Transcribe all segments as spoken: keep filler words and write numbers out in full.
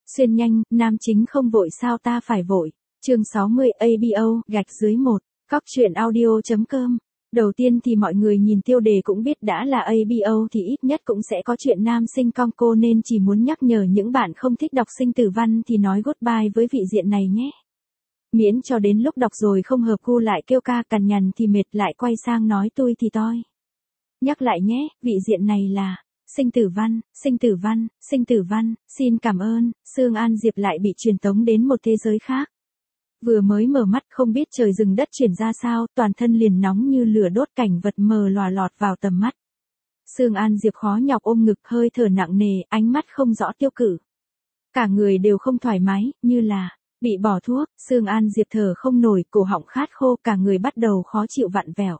Xuyên nhanh, nam chính không vội sao ta phải vội. Chương sáu mươi a bê o, gạch dưới một, cóc truyện audio chấm com. Đầu tiên thì mọi người nhìn tiêu đề cũng biết đã là a bê o thì ít nhất cũng sẽ có chuyện nam sinh con cô, nên chỉ muốn nhắc nhở những bạn không thích đọc sinh tử văn thì nói goodbye với vị diện này nhé. Miễn cho đến lúc đọc rồi không hợp gu lại kêu ca cằn nhằn thì mệt lại quay sang nói tôi thì toi. Nhắc lại nhé, vị diện này là sinh tử văn, sinh tử văn, sinh tử văn, xin cảm ơn. Sương An Diệp lại bị truyền tống đến một thế giới khác. Vừa mới mở mắt không biết trời rừng đất chuyển ra sao, toàn thân liền nóng như lửa đốt, cảnh vật mờ lòa lọt vào tầm mắt. Sương An Diệp khó nhọc ôm ngực, hơi thở nặng nề, ánh mắt không rõ tiêu cự. Cả người đều không thoải mái, như là bị bỏ thuốc. Sương An Diệp thở không nổi, cổ họng khát khô, cả người bắt đầu khó chịu vặn vẹo.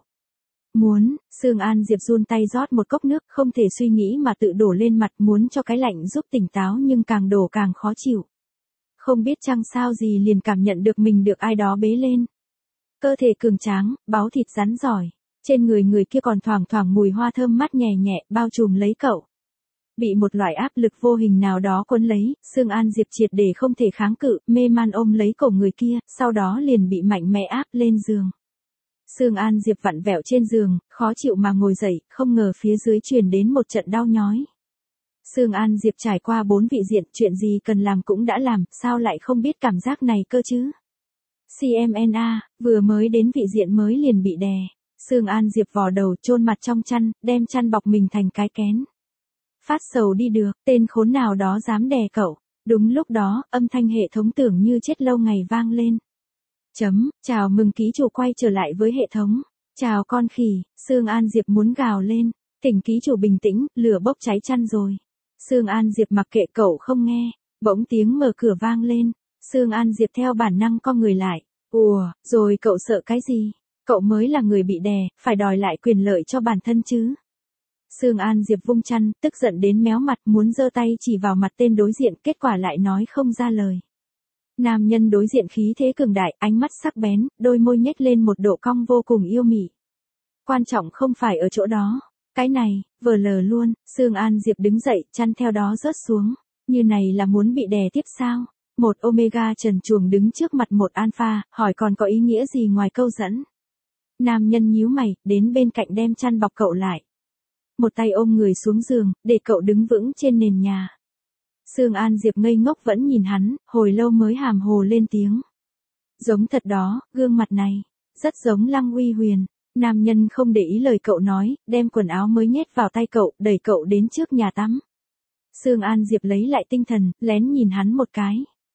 Muốn, Sương An Diệp run tay rót một cốc nước, không thể suy nghĩ mà tự đổ lên mặt, muốn cho cái lạnh giúp tỉnh táo nhưng càng đổ càng khó chịu. Không biết chăng sao gì liền cảm nhận được mình được ai đó bế lên. Cơ thể cường tráng, báu thịt rắn giỏi, trên người người kia còn thoảng thoảng mùi hoa thơm mát nhẹ nhẹ, bao trùm lấy cậu. Bị một loại áp lực vô hình nào đó cuốn lấy, Sương An Diệp triệt để không thể kháng cự, mê man ôm lấy cổ người kia, sau đó liền bị mạnh mẽ áp lên giường. Sương An Diệp vặn vẹo trên giường, khó chịu mà ngồi dậy, không ngờ phía dưới truyền đến một trận đau nhói. Sương An Diệp trải qua bốn vị diện, chuyện gì cần làm cũng đã làm, sao lại không biết cảm giác này cơ chứ? xê em en a, vừa mới đến vị diện mới liền bị đè. Sương An Diệp vò đầu, chôn mặt trong chăn, đem chăn bọc mình thành cái kén. Phát sầu đi được, tên khốn nào đó dám đè cậu. Đúng lúc đó, âm thanh hệ thống tưởng như chết lâu ngày vang lên. Chấm, chào mừng ký chủ quay trở lại với hệ thống. Chào con khỉ. Sương An Diệp muốn gào lên. Tỉnh ký chủ bình tĩnh, lửa bốc cháy chăn rồi. Sương An Diệp mặc kệ cậu không nghe. Bỗng tiếng mở cửa vang lên. Sương An Diệp theo bản năng co người lại. Ùa, rồi cậu sợ cái gì? Cậu mới là người bị đè, phải đòi lại quyền lợi cho bản thân chứ. Sương An Diệp vung chăn, tức giận đến méo mặt, muốn giơ tay chỉ vào mặt tên đối diện, kết quả lại nói không ra lời. Nam nhân đối diện khí thế cường đại, ánh mắt sắc bén, đôi môi nhếch lên một độ cong vô cùng yêu mị. Quan trọng không phải ở chỗ đó. Cái này, vờ lờ luôn. Sương An Diệp đứng dậy, chăn theo đó rớt xuống. Như này là muốn bị đè tiếp sao? Một Omega trần truồng đứng trước mặt một Alpha, hỏi còn có ý nghĩa gì ngoài câu dẫn. Nam nhân nhíu mày, đến bên cạnh đem chăn bọc cậu lại. Một tay ôm người xuống giường, để cậu đứng vững trên nền nhà. Sương An Diệp ngây ngốc vẫn nhìn hắn, hồi lâu mới hàm hồ lên tiếng. Giống thật đó, gương mặt này, rất giống Lăng Uy Huyền. Nam nhân không để ý lời cậu nói, đem quần áo mới nhét vào tay cậu, đẩy cậu đến trước nhà tắm. Sương An Diệp lấy lại tinh thần, lén nhìn hắn một cái.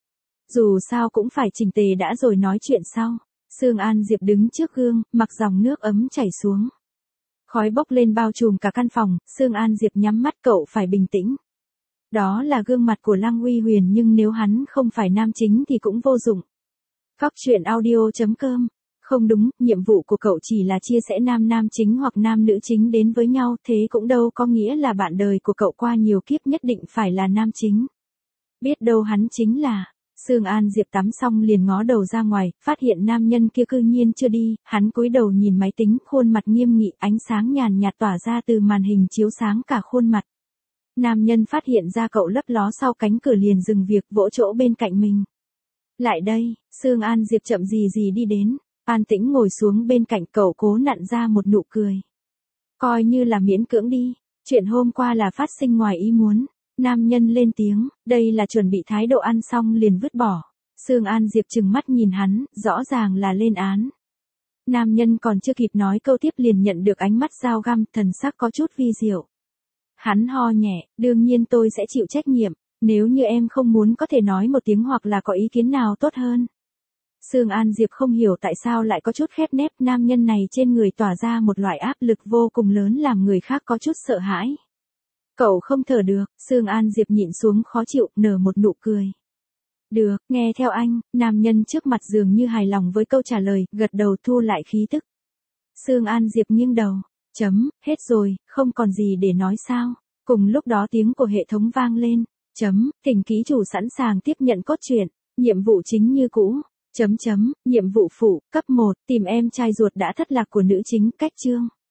Dù sao cũng phải chỉnh tề đã rồi nói chuyện sau. Sương An Diệp đứng trước gương, mặc dòng nước ấm chảy xuống. Khói bốc lên bao trùm cả căn phòng, Sương An Diệp nhắm mắt, cậu phải bình tĩnh. Đó là gương mặt của Lăng Uy Huyền, nhưng nếu hắn không phải nam chính thì cũng vô dụng. Cóc truyện audio chấm com. Không đúng, nhiệm vụ của cậu chỉ là chia sẻ nam nam chính hoặc nam nữ chính đến với nhau, thế cũng đâu có nghĩa là bạn đời của cậu qua nhiều kiếp nhất định phải là nam chính. Biết đâu hắn chính là... Sương An Diệp tắm xong liền ngó đầu ra ngoài, phát hiện nam nhân kia cư nhiên chưa đi, hắn cúi đầu nhìn máy tính, khuôn mặt nghiêm nghị, ánh sáng nhàn nhạt tỏa ra từ màn hình chiếu sáng cả khuôn mặt. Nam nhân phát hiện ra cậu lấp ló sau cánh cửa liền dừng việc, vỗ chỗ bên cạnh mình. Lại đây. Sương An Diệp chậm gì gì đi đến, an tĩnh ngồi xuống bên cạnh cậu, cố nặn ra một nụ cười. Coi như là miễn cưỡng đi, chuyện hôm qua là phát sinh ngoài ý muốn. Nam nhân lên tiếng, đây là chuẩn bị thái độ ăn xong liền vứt bỏ. Sương An Diệp trừng mắt nhìn hắn, rõ ràng là lên án. Nam nhân còn chưa kịp nói câu tiếp liền nhận được ánh mắt dao găm, thần sắc có chút vi diệu. Hắn ho nhẹ, đương nhiên tôi sẽ chịu trách nhiệm, nếu như em không muốn có thể nói một tiếng hoặc là có ý kiến nào tốt hơn. Sương An Diệp không hiểu tại sao lại có chút khép nép, nam nhân này trên người tỏa ra một loại áp lực vô cùng lớn làm người khác có chút sợ hãi. Cậu không thở được. Sương An Diệp nhịn xuống khó chịu, nở một nụ cười. Được, nghe theo anh. Nam nhân trước mặt dường như hài lòng với câu trả lời, gật đầu thu lại khí tức. Sương An Diệp nghiêng đầu. Chấm, hết rồi, không còn gì để nói sao. Cùng lúc đó tiếng của hệ thống vang lên. Chấm, thỉnh ký chủ sẵn sàng tiếp nhận cốt truyện. Nhiệm vụ chính như cũ. Chấm chấm, nhiệm vụ phụ, cấp một, tìm em trai ruột đã thất lạc của nữ chính, cách chương.